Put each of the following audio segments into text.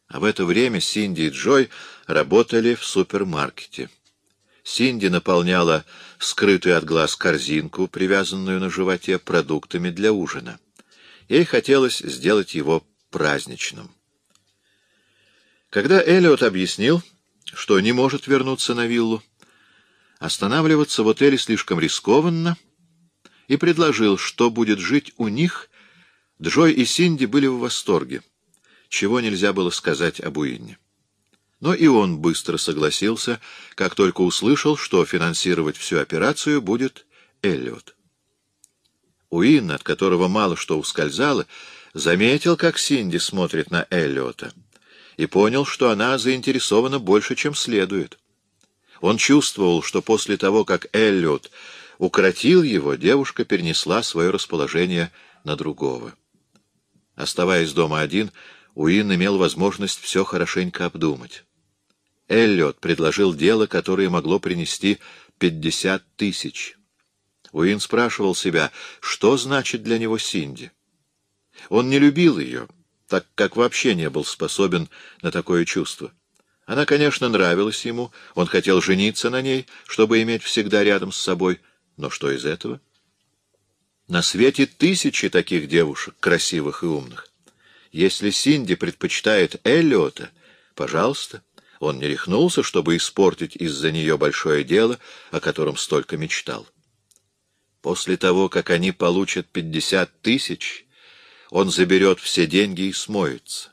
А в это время Синди и Джой работали в супермаркете. Синди наполняла скрытую от глаз корзинку, привязанную на животе, продуктами для ужина. Ей хотелось сделать его праздничным. Когда Эллиот объяснил, что не может вернуться на виллу, останавливаться в отеле слишком рискованно, и предложил, что будет жить у них, Джой и Синди были в восторге, чего нельзя было сказать об Уинне. Но и он быстро согласился, как только услышал, что финансировать всю операцию будет Эллиот. Уинн, от которого мало что ускользало, заметил, как Синди смотрит на Эллиота, и понял, что она заинтересована больше, чем следует. Он чувствовал, что после того, как Эллиот укротил его, девушка перенесла свое расположение на другого. Оставаясь дома один, Уинн имел возможность все хорошенько обдумать. Эллиот предложил дело, которое могло принести 50 тысяч. Уинн спрашивал себя, что значит для него Синди. Он не любил ее, так как вообще не был способен на такое чувство. Она, конечно, нравилась ему, он хотел жениться на ней, чтобы иметь всегда рядом с собой, но что из этого? На свете тысячи таких девушек, красивых и умных. Если Синди предпочитает Эллиота, пожалуйста. Он не рехнулся, чтобы испортить из-за нее большое дело, о котором столько мечтал. После того, как они получат 50 тысяч, он заберет все деньги и смоется.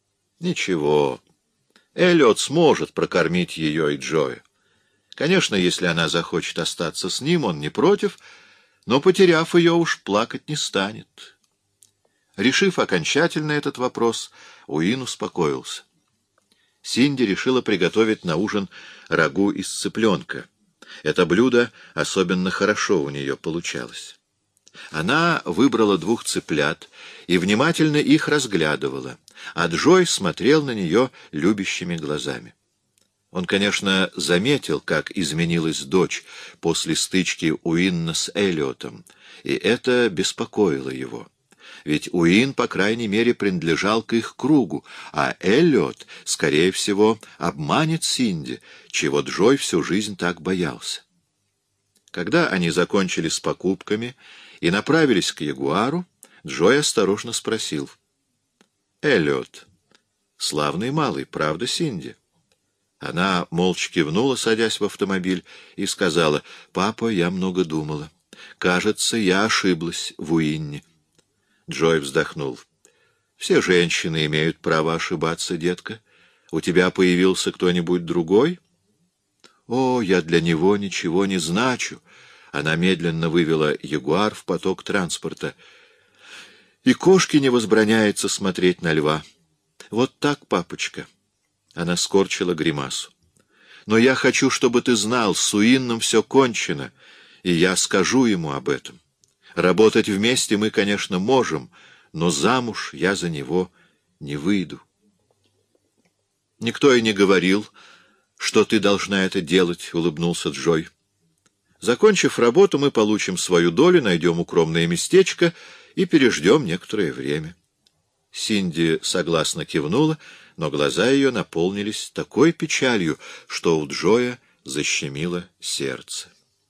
Ничего, Эллиот сможет прокормить ее и Джоя. Конечно, если она захочет остаться с ним, он не против, но, потеряв ее, уж плакать не станет. Решив окончательно этот вопрос, Уинн успокоился. Синди решила приготовить на ужин рагу из цыпленка. Это блюдо особенно хорошо у нее получалось. Она выбрала 2 цыплят и внимательно их разглядывала, а Джой смотрел на нее любящими глазами. Он, конечно, заметил, как изменилась дочь после стычки Уинна с Эллиотом, и это беспокоило его. Ведь Уинн, по крайней мере, принадлежал к их кругу, а Эллиот, скорее всего, обманет Синди, чего Джой всю жизнь так боялся. Когда они закончили с покупками и направились к Ягуару, Джой осторожно спросил: «Эллиот, славный малый, правда, Синди?» Она молча кивнула, садясь в автомобиль, и сказала: «Папа, я много думала. Кажется, я ошиблась в Уинне». Джой вздохнул. «Все женщины имеют право ошибаться, детка. У тебя появился кто-нибудь другой?» «О, я для него ничего не значу». Она медленно вывела Ягуар в поток транспорта. «И кошке не возбраняется смотреть на льва. Вот так, папочка». Она скорчила гримасу. «Но я хочу, чтобы ты знал, с Уинном все кончено, и я скажу ему об этом. Работать вместе мы, конечно, можем, но замуж я за него не выйду». «Никто и не говорил, что ты должна это делать», — улыбнулся Джой. «Закончив работу, мы получим свою долю, найдем укромное местечко и переждем некоторое время». Синди согласно кивнула, но глаза ее наполнились такой печалью, что у Джоя защемило сердце.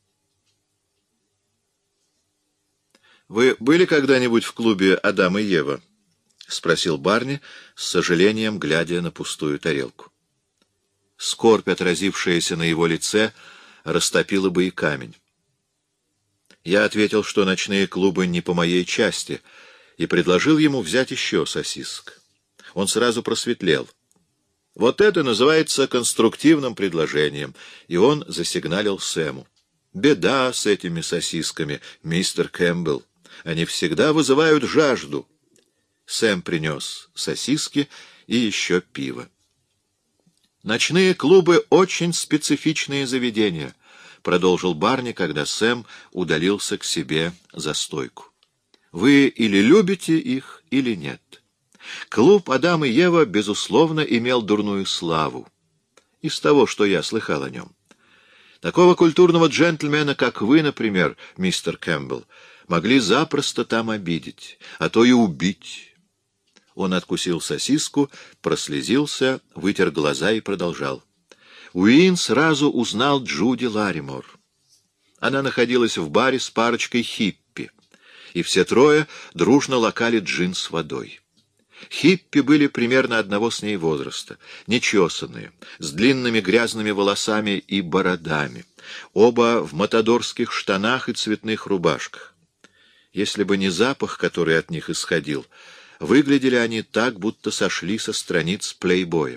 «Вы были когда-нибудь в клубе «Адам и Ева»?» — спросил Барни, с сожалением глядя на пустую тарелку. Скорбь, отразившаяся на его лице, растопила бы и камень. Я ответил, что ночные клубы не по моей части, и предложил ему взять еще сосисок. Он сразу просветлел. Вот это называется конструктивным предложением, и он засигналил Сэму. «Беда с этими сосисками, мистер Кэмпбелл. Они всегда вызывают жажду». Сэм принес сосиски и еще пиво. «Ночные клубы — очень специфичные заведения», — продолжил Барни, когда Сэм удалился к себе за стойку. «Вы или любите их, или нет. Клуб «Адам и Ева», безусловно, имел дурную славу. Из того, что я слыхал о нем. Такого культурного джентльмена, как вы, например, мистер Кэмпбелл, могли запросто там обидеть, а то и убить. Он откусил сосиску, прослезился, вытер глаза и продолжал. Уин сразу узнал Джуди Ларимор. Она находилась в баре с парочкой хиппи, и все трое дружно лакали джин с водой. Хиппи были примерно одного с ней возраста, нечесанные, с длинными грязными волосами и бородами, оба в матадорских штанах и цветных рубашках. Если бы не запах, который от них исходил, выглядели они так, будто сошли со страниц плейбоя.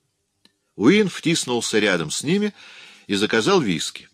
Уин втиснулся рядом с ними и заказал виски.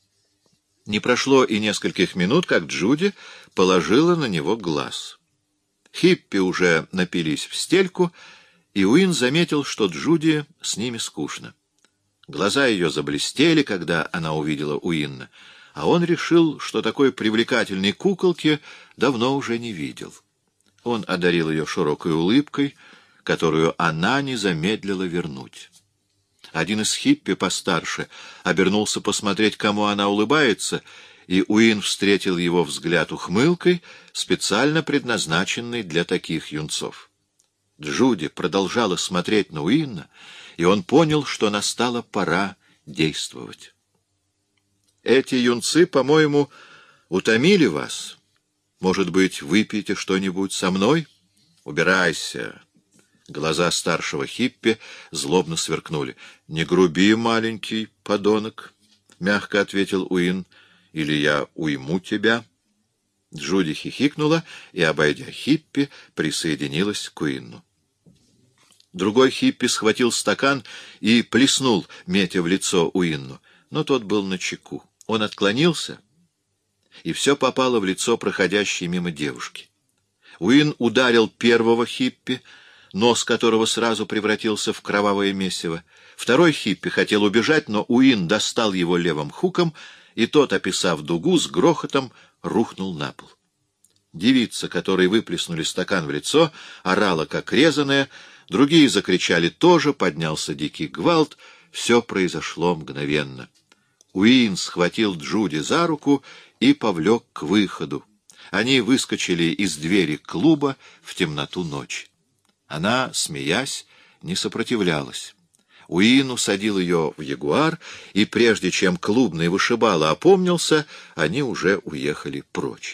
Не прошло и нескольких минут, как Джуди положила на него глаз. Хиппи уже напились в стельку, и Уин заметил, что Джуди с ними скучно. Глаза ее заблестели, когда она увидела Уинна, а он решил, что такой привлекательной куколки давно уже не видел. Он одарил ее широкой улыбкой, которую она не замедлила вернуть. Один из хиппи постарше обернулся посмотреть, кому она улыбается, и Уин встретил его взгляд ухмылкой, специально предназначенной для таких юнцов. Джуди продолжала смотреть на Уинна, и он понял, что настала пора действовать. «Эти юнцы, по-моему, утомили вас. Может быть, выпьете что-нибудь со мной? Убирайся!» Глаза старшего хиппи злобно сверкнули. «Не груби, маленький подонок», — мягко ответил Уин, — «или я уйму тебя». Джуди хихикнула и, обойдя хиппи, присоединилась к Уинну. Другой хиппи схватил стакан и плеснул, метя в лицо Уинну, но тот был начеку. Он отклонился, и все попало в лицо проходящей мимо девушки. Уин ударил первого хиппи, нос которого сразу превратился в кровавое месиво. Второй хиппи хотел убежать, но Уин достал его левым хуком, и тот, описав дугу, с грохотом рухнул на пол. Девица, которой выплеснули стакан в лицо, орала, как резаная, другие закричали тоже, поднялся дикий гвалт, все произошло мгновенно. Уин схватил Джуди за руку и повлек к выходу. Они выскочили из двери клуба в темноту ночи. Она, смеясь, не сопротивлялась. Уин усадил ее в ягуар, и прежде чем клубный вышибала опомнился, они уже уехали прочь.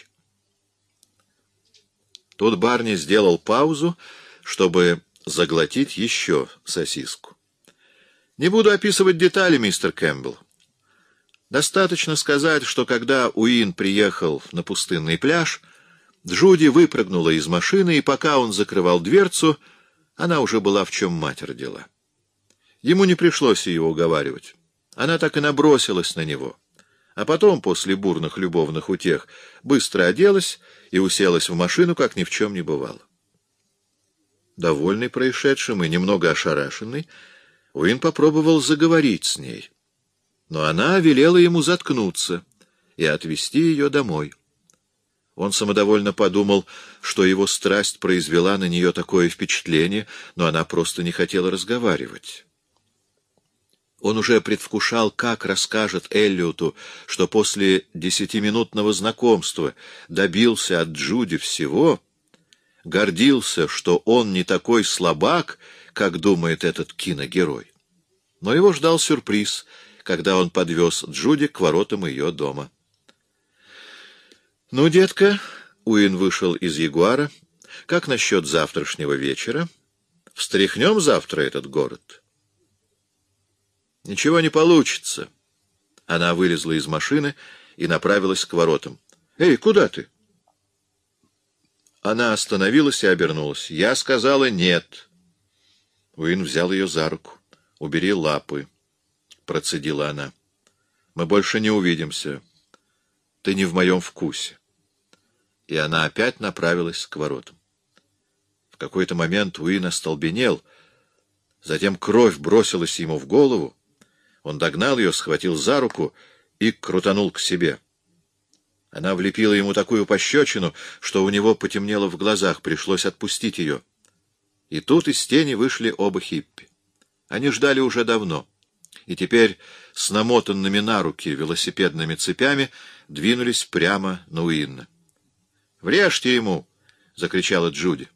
Тут Барни сделал паузу, чтобы заглотить еще сосиску. «Не буду описывать детали, мистер Кэмпбелл. Достаточно сказать, что когда Уин приехал на пустынный пляж, Джуди выпрыгнула из машины, и пока он закрывал дверцу, она уже была в чем мать родила. Ему не пришлось ее уговаривать. Она так и набросилась на него. А потом, после бурных любовных утех, быстро оделась и уселась в машину, как ни в чем не бывало. Довольный происшедшим и немного ошарашенный, Уин попробовал заговорить с ней. Но она велела ему заткнуться и отвезти ее домой. Он самодовольно подумал, что его страсть произвела на нее такое впечатление, но она просто не хотела разговаривать. Он уже предвкушал, как расскажет Эллиоту, что после 10-минутного знакомства добился от Джуди всего, гордился, что он не такой слабак, как думает этот киногерой. Но его ждал сюрприз, когда он подвез Джуди к воротам ее дома. «Ну, детка», — Уин вышел из ягуара, — «как насчет завтрашнего вечера? Встряхнем завтра этот город?» «Ничего не получится». Она вылезла из машины и направилась к воротам. «Эй, куда ты?» Она остановилась и обернулась. «Я сказала нет». Уин взял ее за руку. «Убери лапы», — процедила она. «Мы больше не увидимся. Ты не в моем вкусе». И она опять направилась к воротам. В какой-то момент Уин остолбенел. Затем кровь бросилась ему в голову. Он догнал ее, схватил за руку и крутанул к себе. Она влепила ему такую пощечину, что у него потемнело в глазах, пришлось отпустить ее. И тут из тени вышли оба хиппи. Они ждали уже давно, и теперь с намотанными на руки велосипедными цепями двинулись прямо на Уинна. «Врежьте ему!» — закричала Джуди.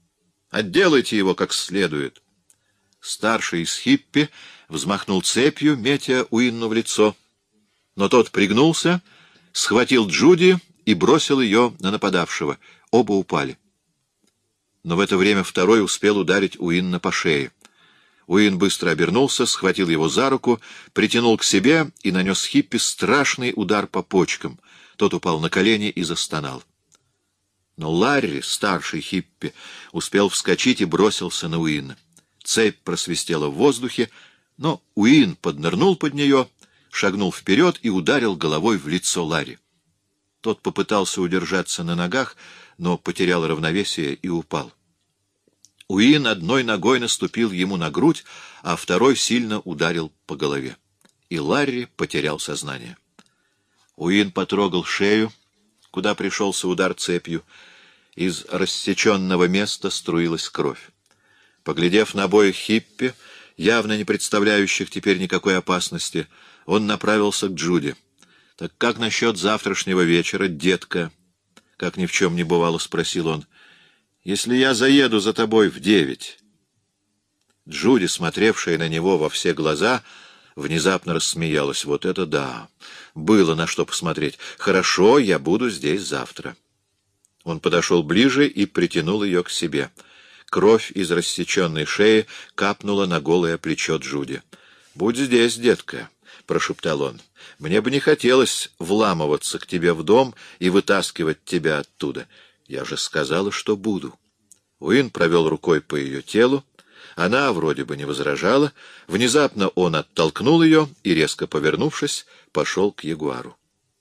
Отделайте его как следует. Старший из хиппи взмахнул цепью, метя Уинну в лицо. Но тот пригнулся, схватил Джуди и бросил ее на нападавшего. Оба упали. Но в это время второй успел ударить Уинна по шее. Уин быстро обернулся, схватил его за руку, притянул к себе и нанес хиппи страшный удар по почкам. Тот упал на колени и застонал. Но Ларри, старший хиппи, успел вскочить и бросился на Уинна. Цепь просвистела в воздухе, но Уин поднырнул под нее, шагнул вперед и ударил головой в лицо Ларри. Тот попытался удержаться на ногах, но потерял равновесие и упал. Уин одной ногой наступил ему на грудь, а второй сильно ударил по голове. И Ларри потерял сознание. Уин потрогал шею, куда пришелся удар цепью. Из рассеченного места струилась кровь. Поглядев на обоих хиппи, явно не представляющих теперь никакой опасности, он направился к Джуди. — Так как насчет завтрашнего вечера, детка? — как ни в чем не бывало, спросил он. — Если я заеду за тобой в 9. Джуди, смотревшая на него во все глаза, внезапно рассмеялась. — Вот это да! Было на что посмотреть. Хорошо, я буду здесь завтра. Он подошел ближе и притянул ее к себе. Кровь из рассеченной шеи капнула на голое плечо Джуди. — Будь здесь, детка, — прошептал он. — Мне бы не хотелось вламываться к тебе в дом и вытаскивать тебя оттуда. Я же сказала, что буду. Уин провел рукой по ее телу. Она вроде бы не возражала. Внезапно он оттолкнул ее и, резко повернувшись, пошел к ягуару.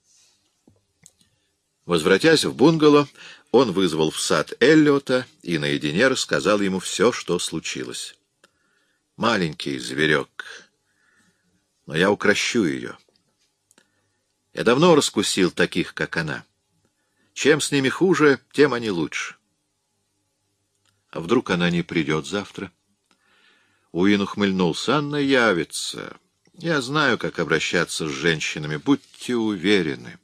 Возвратясь в бунгало, он вызвал в сад Эллиота и наедине рассказал ему все, что случилось. «Маленький зверек, но я укрощу ее. Я давно раскусил таких, как она. Чем с ними хуже, тем они лучше. А вдруг она не придет завтра?» Уин ухмыльнулся. «Анна явится. Я знаю, как обращаться с женщинами. Будьте уверены».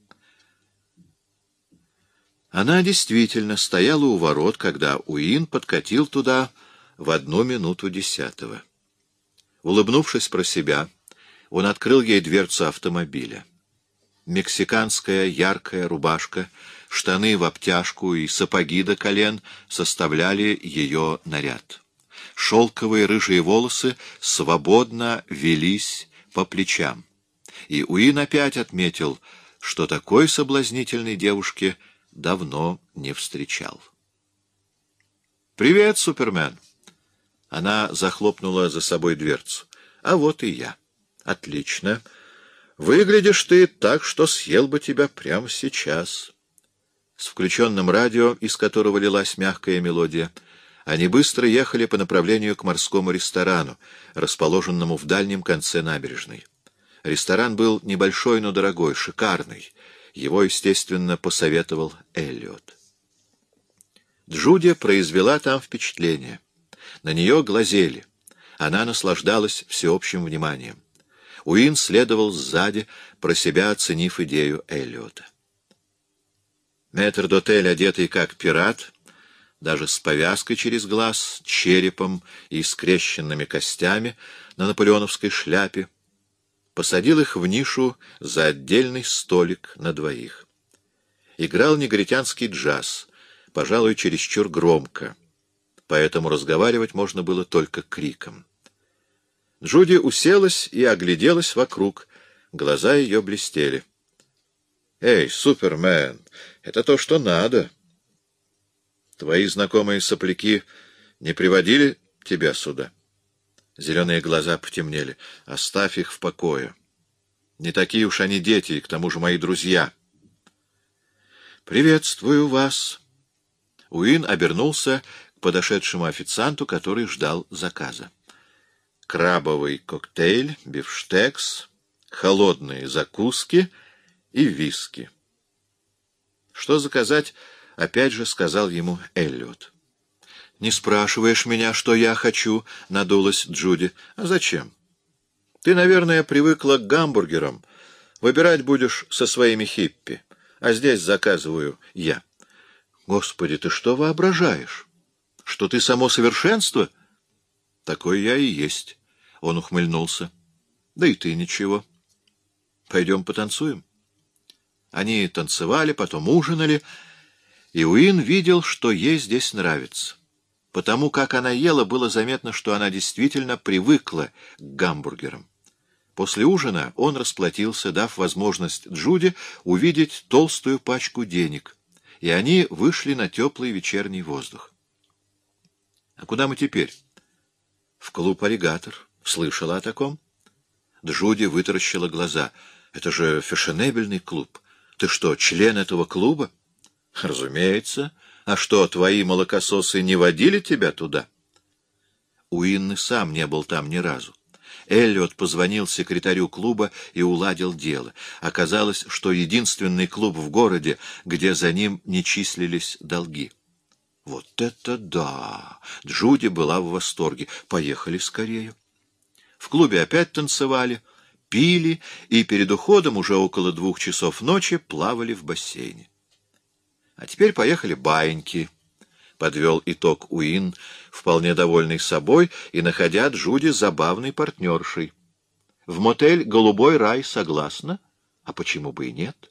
Она действительно стояла у ворот, когда Уин подкатил туда в 1:10. Улыбнувшись про себя, он открыл ей дверцу автомобиля. Мексиканская яркая рубашка, штаны в обтяжку и сапоги до колен составляли ее наряд. Шелковые рыжие волосы свободно велись по плечам. И Уин опять отметил, что такой соблазнительной девушке давно не встречал. «Привет, Супермен!» Она захлопнула за собой дверцу. «А вот и я. Отлично. Выглядишь ты так, что съел бы тебя прямо сейчас». С включенным радио, из которого лилась мягкая мелодия, они быстро ехали по направлению к морскому ресторану, расположенному в дальнем конце набережной. Ресторан был небольшой, но дорогой, шикарный. Его, естественно, посоветовал Эллиот. Джуди произвела там впечатление. На нее глазели. Она наслаждалась всеобщим вниманием. Уин следовал сзади, про себя оценив идею Эллиота. Метрдотель, одетый как пират, даже с повязкой через глаз, черепом и скрещенными костями на наполеоновской шляпе, посадил их в нишу за отдельный столик на двоих. Играл негритянский джаз, пожалуй, чересчур громко, поэтому разговаривать можно было только криком. Джуди уселась и огляделась вокруг, глаза ее блестели. «Эй, Супермен, это то, что надо. Твои знакомые сопляки не приводили тебя сюда?» Зеленые глаза потемнели. «Оставь их в покое. Не такие уж они дети, и к тому же мои друзья». «Приветствую вас». Уин обернулся к подошедшему официанту, который ждал заказа. «Крабовый коктейль, бифштекс, холодные закуски и виски». «Что заказать?» — опять же сказал ему Эллиот. «Не спрашиваешь меня, что я хочу?» — надулась Джуди. «А зачем? Ты, наверное, привыкла к гамбургерам. Выбирать будешь со своими хиппи, а здесь заказываю я». «Господи, ты что воображаешь? что ты само совершенство? Такой я и есть. Он ухмыльнулся. Да и ты ничего. Пойдем потанцуем. Они танцевали, потом ужинали, и Уин видел, что ей здесь нравится. Потому как она ела, было заметно, что она действительно привыкла к гамбургерам. После ужина он расплатился, дав возможность Джуди увидеть толстую пачку денег, и они вышли на теплый вечерний воздух. — А куда мы теперь? — В клуб «Аллигатор». Слышала о таком? Джуди вытаращила глаза. — Это же фешенебельный клуб. Ты что, член этого клуба? — Разумеется. А что, твои молокососы не водили тебя туда? Уин сам не был там ни разу. Эллиот позвонил секретарю клуба и уладил дело. Оказалось, что единственный клуб в городе, где за ним не числились долги. Вот это да! Джуди была в восторге. Поехали скорее. В клубе опять танцевали, пили и перед уходом уже около 2 часов ночи плавали в бассейне. А теперь поехали баиньки. Подвел итог Уин, вполне довольный собой и находя Джуди забавной партнершей. В мотель «Голубой рай» согласна? А почему бы и нет?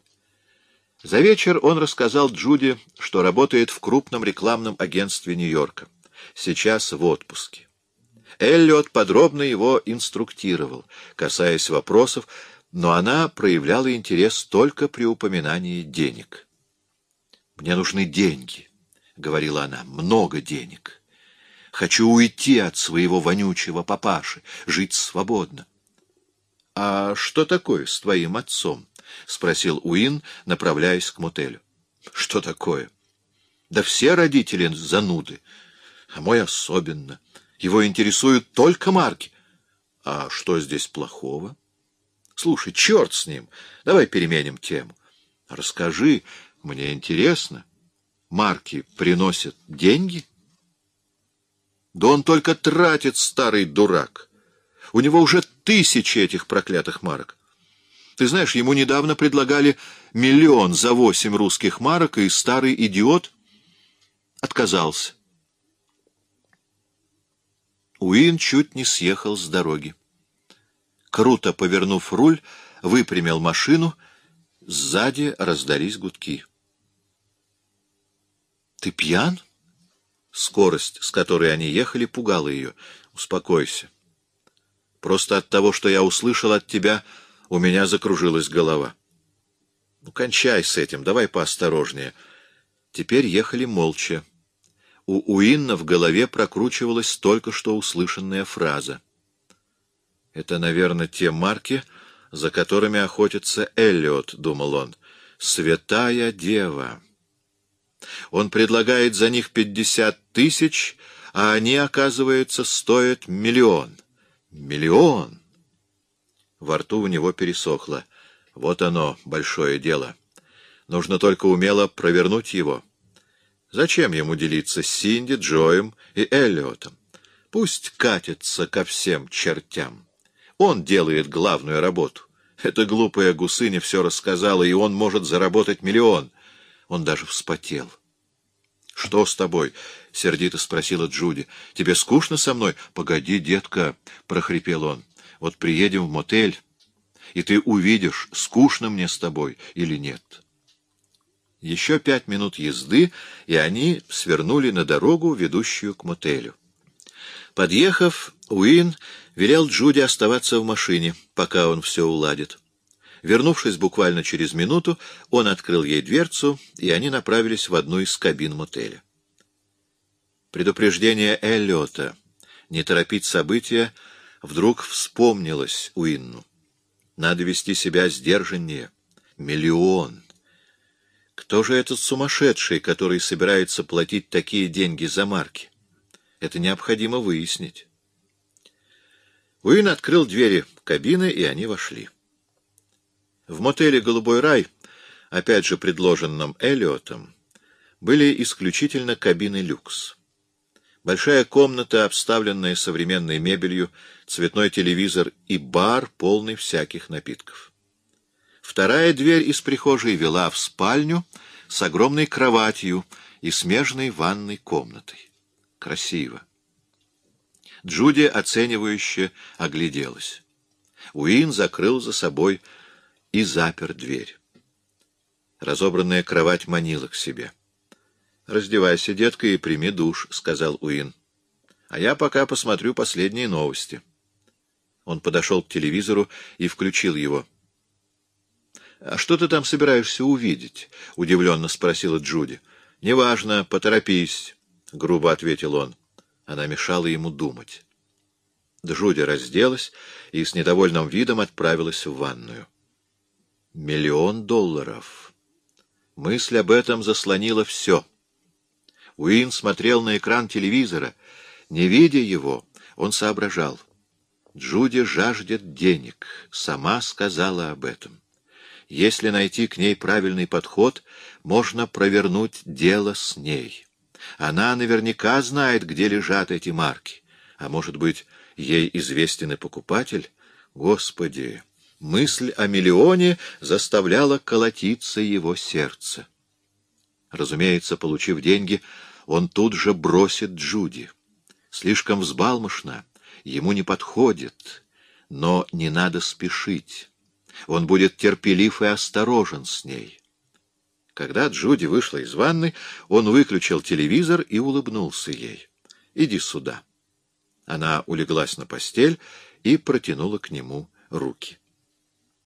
За вечер он рассказал Джуди, что работает в крупном рекламном агентстве Нью-Йорка. Сейчас в отпуске. Эллиот подробно его инструктировал, касаясь вопросов, но она проявляла интерес только при упоминании денег. «Мне нужны деньги», — говорила она, — «много денег. Хочу уйти от своего вонючего папаши, жить свободно». «А что такое с твоим отцом?» — спросил Уин, направляясь к мотелю. «Что такое? Да все родители зануды, а мой особенно. Его интересуют только марки. А что здесь плохого? Слушай, черт с ним, давай переменим тему. Расскажи, мне интересно. Марки приносят деньги? Да он только тратит, старый дурак. У него уже 1000 этих проклятых марок. Ты знаешь, ему недавно предлагали 1 000 000 за 8 русских марок, и старый идиот отказался. Уин чуть не съехал с дороги. Круто повернув руль, выпрямил машину, сзади раздались гудки. «Ты пьян?» Скорость, с которой они ехали, пугала ее. «Успокойся. Просто от того, что я услышал от тебя, у меня закружилась голова. Ну, кончай с этим, давай поосторожнее». Теперь ехали молча. У Уинна в голове прокручивалась только что услышанная фраза. «Это, наверное, те марки, за которыми охотится Эллиот», — думал он. «Святая дева! Он предлагает за них 50 000, а они, оказывается, стоят 1 000 000. 1 000 000!» Во рту у него пересохло. Вот оно, большое дело. Нужно только умело провернуть его. Зачем ему делиться с Синди, Джоем и Эллиотом? Пусть катится ко всем чертям. Он делает главную работу. Эта глупая гусыня все рассказала, и он может заработать 1 000 000. Он даже вспотел. — Что с тобой? — сердито спросила Джуди. — Тебе скучно со мной? — Погоди, детка, — прохрипел он. — Вот приедем в мотель, и ты увидишь, скучно мне с тобой или нет. Еще 5 минут езды, и они свернули на дорогу, ведущую к мотелю. Подъехав, Уин велел Джуди оставаться в машине, пока он все уладит. Вернувшись буквально через минуту, он открыл ей дверцу, и они направились в одну из кабин мотеля. Предупреждение Эллиота не торопить события вдруг вспомнилось Уинну. Надо вести себя сдержаннее. 1 000 000. Кто же этот сумасшедший, который собирается платить такие деньги за марки? Это необходимо выяснить. Уин открыл двери кабины, и они вошли. В мотеле «Голубой рай», опять же предложенном Эллиотом, были исключительно кабины люкс. Большая комната, обставленная современной мебелью, цветной телевизор и бар, полный всяких напитков. Вторая дверь из прихожей вела в спальню с огромной кроватью и смежной ванной комнатой. красиво. Джуди оценивающе огляделась. Уин закрыл за собой и запер дверь. Разобранная кровать манила к себе. «Раздевайся, детка, и прими душ», — сказал Уин. «А я пока посмотрю последние новости». Он подошел к телевизору и включил его. «А что ты там собираешься увидеть?» — удивленно спросила Джуди. «Неважно, поторопись», — грубо ответил он. Она мешала ему думать. Джуди разделась и с недовольным видом отправилась в ванную. $1 миллион. Мысль об этом заслонила все. Уин смотрел на экран телевизора. Не видя его, он соображал. Джуди жаждет денег, сама сказала об этом. Если найти к ней правильный подход, можно провернуть дело с ней. Она наверняка знает, где лежат эти марки. А может быть, ей известен и покупатель? Господи! Мысль о миллионе заставляла колотиться его сердце. Разумеется, получив деньги, он тут же бросит Джуди. Слишком взбалмошно, ему не подходит, но не надо спешить. Он будет терпелив и осторожен с ней. Когда Джуди вышла из ванны, он выключил телевизор и улыбнулся ей. «Иди сюда». Она улеглась на постель и протянула к нему руки.